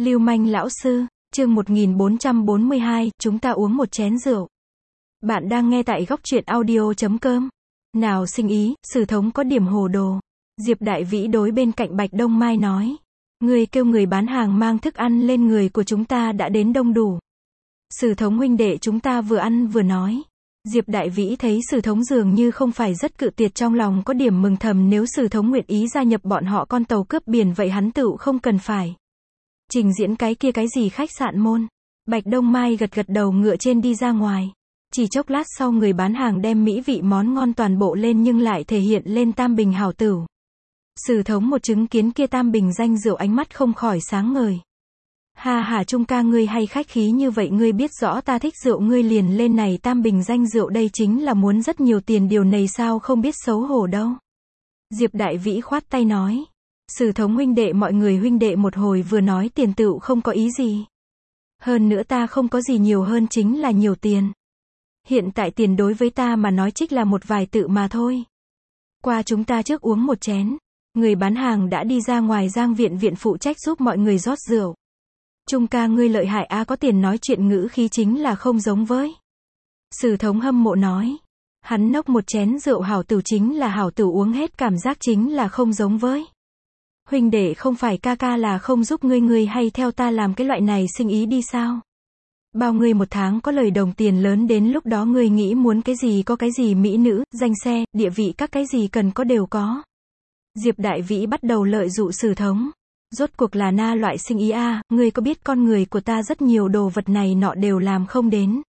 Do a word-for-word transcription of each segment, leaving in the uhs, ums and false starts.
Lưu manh lão sư, chương một nghìn bốn trăm bốn mươi hai, chúng ta uống một chén rượu. Bạn đang nghe tại góc truyện audio chấm com. Nào sinh ý, Sử Thống có điểm hồ đồ. Diệp Đại Vĩ đối bên cạnh Bạch Đông Mai nói. Người kêu người bán hàng mang thức ăn lên, người của chúng ta đã đến đông đủ. Sử Thống huynh đệ chúng ta vừa ăn vừa nói. Diệp Đại Vĩ thấy Sử Thống dường như không phải rất cự tuyệt, trong lòng có điểm mừng thầm, nếu Sử Thống nguyện ý gia nhập bọn họ con tàu cướp biển vậy hắn tựu không cần phải trình diễn cái kia cái gì khách sạn môn. Bạch Đông Mai gật gật đầu, ngựa trên đi ra ngoài. Chỉ chốc lát sau, người bán hàng đem mỹ vị món ngon toàn bộ lên, nhưng lại thể hiện lên tam bình hảo tửu. Sử Thống một chứng kiến kia tam bình danh rượu, ánh mắt không khỏi sáng ngời. Ha ha, Trung ca ngươi hay khách khí như vậy, ngươi biết rõ ta thích rượu, ngươi liền lên này tam bình danh rượu, đây chính là muốn rất nhiều tiền, điều này sao không biết xấu hổ đâu. Diệp Đại Vĩ khoát tay nói. Sử Thống huynh đệ, mọi người huynh đệ một hồi vừa nói tiền tựu không có ý gì. Hơn nữa ta không có gì nhiều hơn chính là nhiều tiền. Hiện tại tiền đối với ta mà nói trích là một vài tự mà thôi. Qua chúng ta trước uống một chén. Người bán hàng đã đi ra ngoài, Giang Viện Viện phụ trách giúp mọi người rót rượu. Trung ca ngươi lợi hại a, có tiền nói chuyện ngữ khí chính là không giống với. Sử Thống hâm mộ nói. Hắn nốc một chén rượu hảo tửu chính là hảo tửu, uống hết cảm giác chính là không giống với. Huynh đệ, không phải ca ca là không giúp ngươi, ngươi hay theo ta làm cái loại này sinh ý đi sao? Bao ngươi một tháng có lời đồng tiền lớn, đến lúc đó ngươi nghĩ muốn cái gì có cái gì, mỹ nữ, danh xe, địa vị, các cái gì cần có đều có. Diệp Đại Vĩ bắt đầu lợi dụ Sử Thống. Rốt cuộc là na loại sinh ý a, à, ngươi có biết con người của ta rất nhiều đồ vật này nọ đều làm không đến.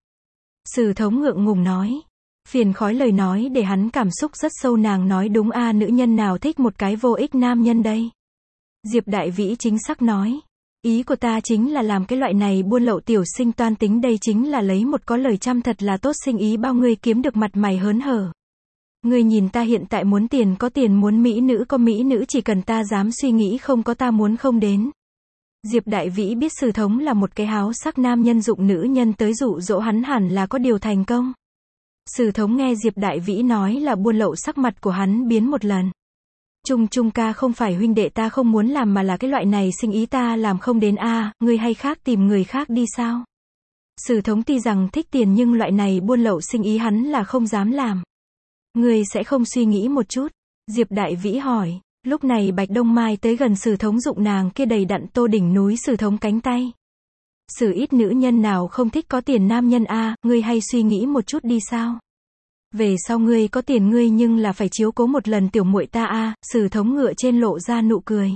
Sử Thống ngượng ngùng nói. Phiền khói lời nói để hắn cảm xúc rất sâu, nàng nói đúng a, à, nữ nhân nào thích một cái vô ích nam nhân đây. Diệp Đại Vĩ chính xác nói. Ý của ta chính là làm cái loại này buôn lậu tiểu sinh toan tính, đây chính là lấy một có lời trăm, thật là tốt sinh ý, bao ngươi kiếm được mặt mày hớn hở. Ngươi nhìn ta hiện tại muốn tiền có tiền, muốn mỹ nữ có mỹ nữ, chỉ cần ta dám suy nghĩ không có ta muốn không đến. Diệp Đại Vĩ biết Sử Thống là một cái háo sắc nam nhân, dụng nữ nhân tới dụ dỗ hắn hẳn là có điều thành công. Sử Thống nghe Diệp Đại Vĩ nói là buôn lậu, sắc mặt của hắn biến một lần. Trung Trung ca, không phải huynh đệ ta không muốn làm, mà là cái loại này sinh ý ta làm không đến a, à, ngươi hay khác tìm người khác đi sao? Sử Thống tuy rằng thích tiền nhưng loại này buôn lậu sinh ý hắn là không dám làm. Ngươi sẽ không suy nghĩ một chút? Diệp Đại Vĩ hỏi. Lúc này Bạch Đông Mai tới gần Sử Thống, dụng nàng kia đầy đặn tô đỉnh núi Sử Thống cánh tay. Sử ít nữ nhân nào không thích có tiền nam nhân a, à, ngươi hay suy nghĩ một chút đi sao? Về sau ngươi có tiền ngươi nhưng là phải chiếu cố một lần tiểu muội ta a, à, Sử Thống ngựa trên lộ ra nụ cười.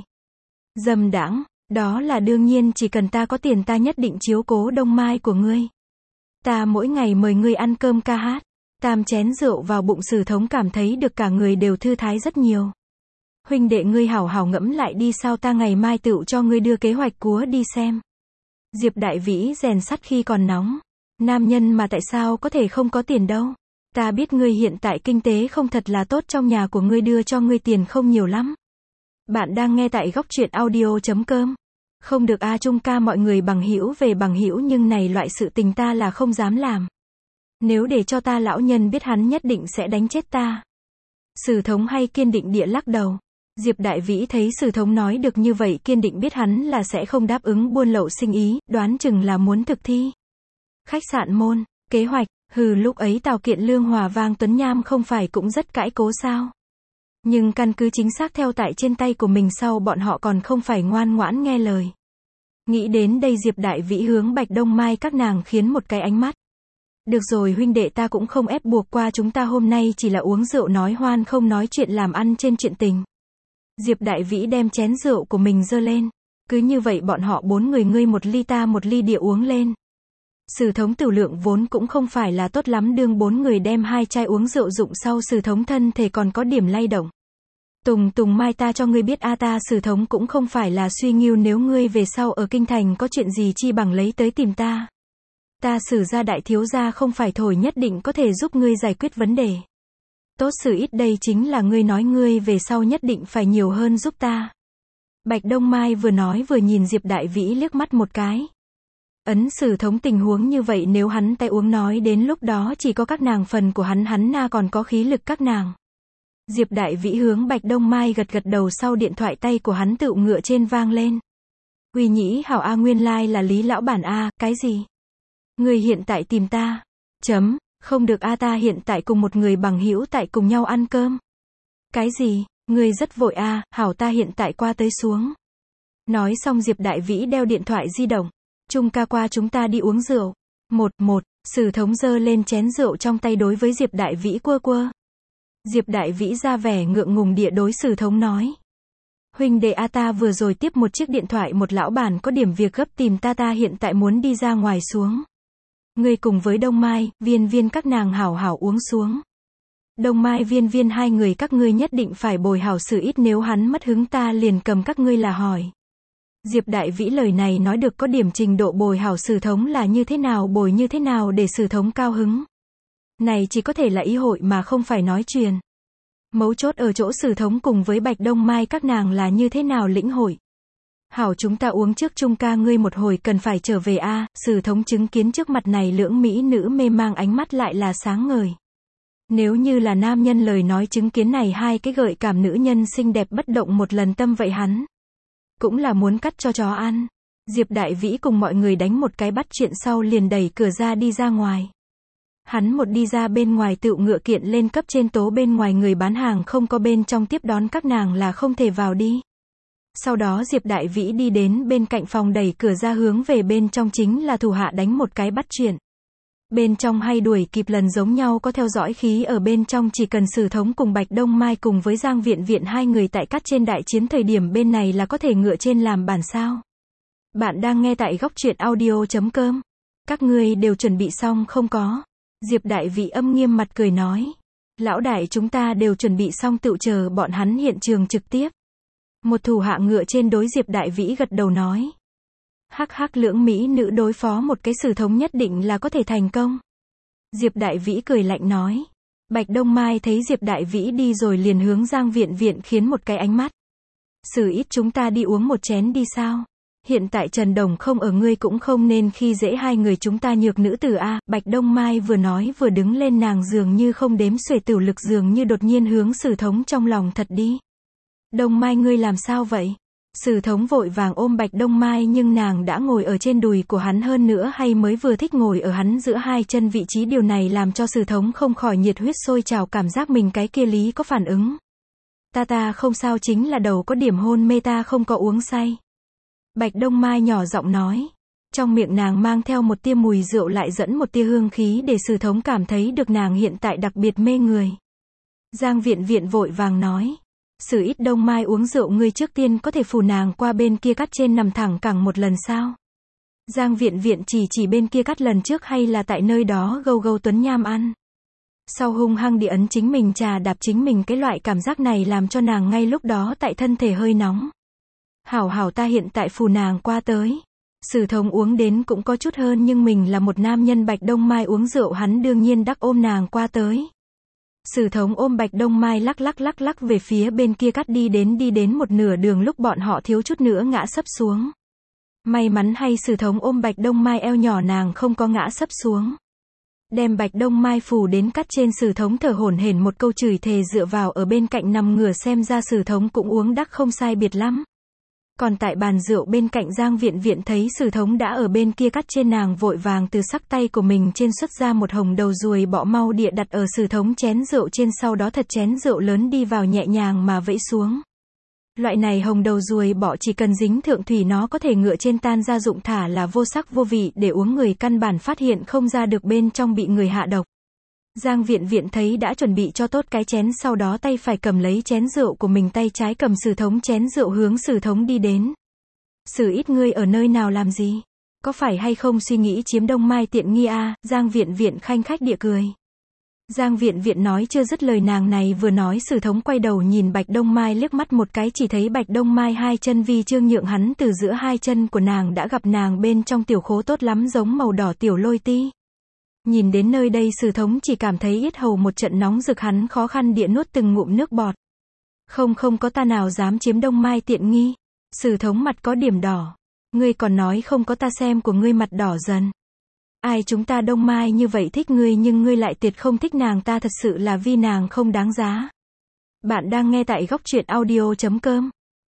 Dâm đãng, đó là đương nhiên, chỉ cần ta có tiền ta nhất định chiếu cố Đông Mai của ngươi. Ta mỗi ngày mời ngươi ăn cơm ca hát. Tam chén rượu vào bụng, Sử Thống cảm thấy được cả người đều thư thái rất nhiều. Huynh đệ ngươi hảo hảo ngẫm lại đi, sao ta ngày mai tựu cho ngươi đưa kế hoạch cúa đi xem. Diệp Đại Vĩ rèn sắt khi còn nóng. Nam nhân mà tại sao có thể không có tiền đâu. Ta biết ngươi hiện tại kinh tế không thật là tốt, trong nhà của ngươi đưa cho ngươi tiền không nhiều lắm. Bạn đang nghe tại góc truyện audio chấm com. Không được a, à, Trung ca, mọi người bằng hữu về bằng hữu, nhưng này loại sự tình ta là không dám làm. Nếu để cho ta lão nhân biết hắn nhất định sẽ đánh chết ta. Sử Thống hay kiên định địa lắc đầu. Diệp Đại Vĩ thấy Sử Thống nói được như vậy kiên định, biết hắn là sẽ không đáp ứng buôn lậu sinh ý, đoán chừng là muốn thực thi khách sạn môn, kế hoạch. Hừ, lúc ấy Tào Kiện Lương Hòa Vang Tuấn Nham không phải cũng rất cãi cố sao? Nhưng căn cứ chính xác theo tại trên tay của mình sau, bọn họ còn không phải ngoan ngoãn nghe lời. Nghĩ đến đây, Diệp Đại Vĩ hướng Bạch Đông Mai các nàng khiến một cái ánh mắt. Được rồi huynh đệ, ta cũng không ép buộc, qua chúng ta hôm nay chỉ là uống rượu nói hoan, không nói chuyện làm ăn trên chuyện tình. Diệp Đại Vĩ đem chén rượu của mình giơ lên. Cứ như vậy bọn họ bốn người, ngươi một ly ta một ly địa uống lên. Sử Thống tửu lượng vốn cũng không phải là tốt lắm, đương bốn người đem hai chai uống rượu dụng sau, Sử Thống thân thể còn có điểm lay động. Tùng Tùng Mai, ta cho ngươi biết a, ta Sử Thống cũng không phải là suy nghiêu, nếu ngươi về sau ở kinh thành có chuyện gì chi bằng lấy tới tìm ta. Ta Sử gia đại thiếu gia không phải thổi nhất định có thể giúp ngươi giải quyết vấn đề. Tốt Sử ít, đây chính là ngươi nói ngươi về sau nhất định phải nhiều hơn giúp ta. Bạch Đông Mai vừa nói vừa nhìn Diệp Đại Vĩ liếc mắt một cái. Ấn Sử Thống tình huống như vậy, nếu hắn tay uống nói đến lúc đó chỉ có các nàng phần của hắn, hắn na còn có khí lực các nàng. Diệp Đại Vĩ hướng Bạch Đông Mai gật gật đầu, sau điện thoại tay của hắn tựu ngựa trên vang lên. Uy nhĩ hảo a nguyên lai like là Lý lão bản a, cái gì? Người hiện tại tìm ta. Chấm, không được a ta hiện tại cùng một người bằng hữu tại cùng nhau ăn cơm. Cái gì? Người rất vội a, hảo ta hiện tại qua tới xuống. Nói xong Diệp Đại Vĩ đeo điện thoại di động. Trung ca qua chúng ta đi uống rượu. Một, một, Sử Thống giơ lên chén rượu trong tay đối với Diệp Đại Vĩ quơ quơ. Diệp Đại Vĩ ra vẻ ngượng ngùng địa đối Sử Thống nói. Huynh đệ a ta vừa rồi tiếp một chiếc điện thoại một lão bản có điểm việc gấp tìm ta ta hiện tại muốn đi ra ngoài xuống. Ngươi cùng với Đông Mai, Viên Viên các nàng hảo hảo uống xuống. Đông Mai Viên Viên hai người các ngươi nhất định phải bồi hảo Sử ít nếu hắn mất hứng ta liền cầm các ngươi là hỏi. Diệp Đại Vĩ lời này nói được có điểm trình độ bồi hảo Sử Thống là như thế nào bồi như thế nào để Sử Thống cao hứng. Này chỉ có thể là ý hội mà không phải nói truyền. Mấu chốt ở chỗ Sử Thống cùng với Bạch Đông Mai các nàng là như thế nào lĩnh hội. Hảo chúng ta uống trước Trung ca ngươi một hồi cần phải trở về a à, Sử Thống chứng kiến trước mặt này lưỡng mỹ nữ mê mang ánh mắt lại là sáng ngời. Nếu như là nam nhân lời nói chứng kiến này hai cái gợi cảm nữ nhân xinh đẹp bất động một lần tâm vậy hắn. Cũng là muốn cắt cho chó ăn. Diệp Đại Vĩ cùng mọi người đánh một cái bắt chuyện sau liền đẩy cửa ra đi ra ngoài. Hắn một đi ra bên ngoài tựu ngựa kiện lên cấp trên tố bên ngoài người bán hàng không có bên trong tiếp đón các nàng là không thể vào đi. Sau đó Diệp Đại Vĩ đi đến bên cạnh phòng đẩy cửa ra hướng về bên trong chính là thủ hạ đánh một cái bắt chuyện. Bên trong hay đuổi kịp lần giống nhau có theo dõi khí ở bên trong chỉ cần Sử Thống cùng Bạch Đông Mai cùng với Giang Viện Viện hai người tại cắt trên đại chiến thời điểm bên này là có thể ngựa trên làm bản sao. Bạn đang nghe tại góc truyện audio chấm com. Các ngươi đều chuẩn bị xong không có? Diệp Đại Vĩ âm nghiêm mặt cười nói. Lão đại chúng ta đều chuẩn bị xong tựu chờ bọn hắn hiện trường trực tiếp. Một thủ hạ ngựa trên đối Diệp Đại Vĩ gật đầu nói. Hắc hắc lưỡng mỹ nữ đối phó một cái Sử Thống nhất định là có thể thành công. Diệp Đại Vĩ cười lạnh nói. Bạch Đông Mai thấy Diệp Đại Vĩ đi rồi liền hướng Giang Viện Viện khiến một cái ánh mắt. Sử ít chúng ta đi uống một chén đi sao? Hiện tại Trần Đồng không ở ngươi cũng không nên khi dễ hai người chúng ta nhược nữ tử a. Bạch Đông Mai vừa nói vừa đứng lên nàng dường như không đếm xuể tử lực dường như đột nhiên hướng Sử Thống trong lòng thật đi. Đông Mai ngươi làm sao vậy? Sử Thống vội vàng ôm Bạch Đông Mai nhưng nàng đã ngồi ở trên đùi của hắn hơn nữa hay mới vừa thích ngồi ở hắn giữa hai chân vị trí điều này làm cho Sử Thống không khỏi nhiệt huyết sôi trào cảm giác mình cái kia lý có phản ứng. Ta ta không sao chính là đầu có điểm hôn mê ta không có uống say. Bạch Đông Mai nhỏ giọng nói. Trong miệng nàng mang theo một tia mùi rượu lại dẫn một tia hương khí để Sử Thống cảm thấy được nàng hiện tại đặc biệt mê người. Giang Viện Viện vội vàng nói. Sử ít Đông Mai uống rượu ngươi trước tiên có thể phù nàng qua bên kia cắt trên nằm thẳng cẳng một lần sao? Giang Viện Viện chỉ chỉ bên kia cắt lần trước hay là tại nơi đó gâu gâu tuấn nham ăn. Sau hung hăng địa ấn chính mình trà đạp chính mình cái loại cảm giác này làm cho nàng ngay lúc đó tại thân thể hơi nóng. Hảo hảo ta hiện tại phù nàng qua tới. Sử Thống uống đến cũng có chút hơn nhưng mình là một nam nhân Bạch Đông Mai uống rượu hắn đương nhiên đắc ôm nàng qua tới. Sử Thống ôm Bạch Đông Mai lắc lắc lắc lắc về phía bên kia cắt đi đến đi đến một nửa đường lúc bọn họ thiếu chút nữa ngã sấp xuống. May mắn hay Sử Thống ôm Bạch Đông Mai eo nhỏ nàng không có ngã sấp xuống. Đem Bạch Đông Mai phủ đến cắt trên Sử Thống thở hổn hển một câu chửi thề dựa vào ở bên cạnh nằm ngửa xem ra Sử Thống cũng uống đắc không sai biệt lắm. Còn tại bàn rượu bên cạnh Giang Viện Viện thấy Sử Thống đã ở bên kia cắt trên nàng vội vàng từ sắc tay của mình trên xuất ra một hồng đầu ruồi bọ mau địa đặt ở Sử Thống chén rượu trên sau đó thật chén rượu lớn đi vào nhẹ nhàng mà vẫy xuống. Loại này hồng đầu ruồi bọ chỉ cần dính thượng thủy nó có thể ngựa trên tan ra dụng thả là vô sắc vô vị để uống người căn bản phát hiện không ra được bên trong bị người hạ độc. Giang Viện Viện thấy đã chuẩn bị cho tốt cái chén sau đó tay phải cầm lấy chén rượu của mình tay trái cầm Sử Thống chén rượu hướng Sử Thống đi đến. Sử ít ngươi ở nơi nào làm gì? Có phải hay không suy nghĩ chiếm Đông Mai tiện nghi a? Giang Viện Viện khanh khách địa cười. Giang Viện Viện nói chưa dứt lời nàng này vừa nói Sử Thống quay đầu nhìn Bạch Đông Mai liếc mắt một cái chỉ thấy Bạch Đông Mai hai chân vi trương nhượng hắn từ giữa hai chân của nàng đã gặp nàng bên trong tiểu khố tốt lắm giống màu đỏ tiểu lôi ti. Nhìn đến nơi đây Sử Thống chỉ cảm thấy yết hầu một trận nóng rực hắn khó khăn địa nuốt từng ngụm nước bọt. Không không có ta nào dám chiếm Đông Mai tiện nghi. Sử Thống mặt có điểm đỏ. Ngươi còn nói không có ta xem của ngươi mặt đỏ dần. Ai chúng ta Đông Mai như vậy thích ngươi nhưng ngươi lại tuyệt không thích nàng ta thật sự là vì nàng không đáng giá. Bạn đang nghe tại góc truyện audio chấm com.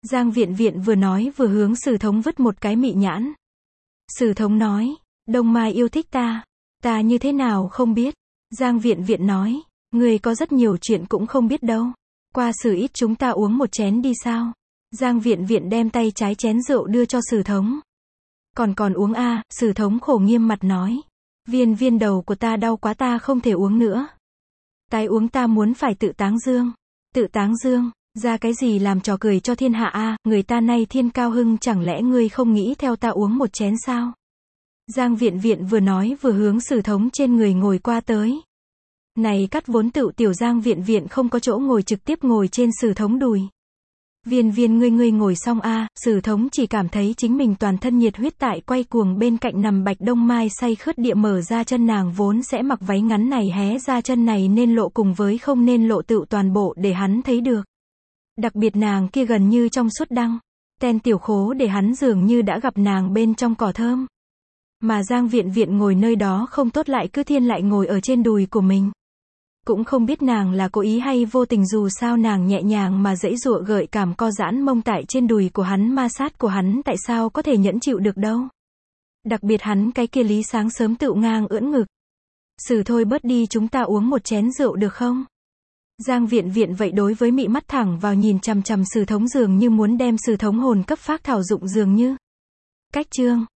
Giang Viện Viện vừa nói vừa hướng Sử Thống vứt một cái mị nhãn. Sử Thống nói, Đông Mai yêu thích ta. Ta như thế nào không biết. Giang Viện Viện nói, người có rất nhiều chuyện cũng không biết đâu. Qua Sử ít chúng ta uống một chén đi sao. Giang Viện Viện đem tay trái chén rượu đưa cho Sử Thống. Còn còn uống a, Sử Thống khổ nghiêm mặt nói. Viên viên đầu của ta đau quá ta không thể uống nữa. Tái uống ta muốn phải tự táng dương. Tự táng dương, ra cái gì làm trò cười cho thiên hạ a, người ta nay thiên cao hưng chẳng lẽ ngươi không nghĩ theo ta uống một chén sao? Giang Viện Viện vừa nói vừa hướng Sử Thống trên người ngồi qua tới. Này cắt vốn tựu tiểu Giang Viện Viện không có chỗ ngồi trực tiếp ngồi trên Sử Thống đùi. Viên viên ngươi ngươi ngồi xong a, Sử Thống chỉ cảm thấy chính mình toàn thân nhiệt huyết tại quay cuồng bên cạnh nằm Bạch Đông Mai say khướt địa mở ra chân nàng vốn sẽ mặc váy ngắn này hé ra chân này nên lộ cùng với không nên lộ tựu toàn bộ để hắn thấy được. Đặc biệt nàng kia gần như trong suốt đăng, ten tiểu khố để hắn dường như đã gặp nàng bên trong cỏ thơm. Mà Giang Viện Viện ngồi nơi đó không tốt lại cứ thiên lại ngồi ở trên đùi của mình. Cũng không biết nàng là cố ý hay vô tình dù sao nàng nhẹ nhàng mà dãy dụa gợi cảm co giãn mông tại trên đùi của hắn ma sát của hắn tại sao có thể nhẫn chịu được đâu. Đặc biệt hắn cái kia lý sáng sớm tựu ngang ưỡn ngực. Sử thôi bớt đi chúng ta uống một chén rượu được không? Giang Viện Viện vậy đối với mị mắt thẳng vào nhìn chằm chằm Sử Thống dường như muốn đem Sử Thống hồn cấp phác thảo dụng dường như. Cách chương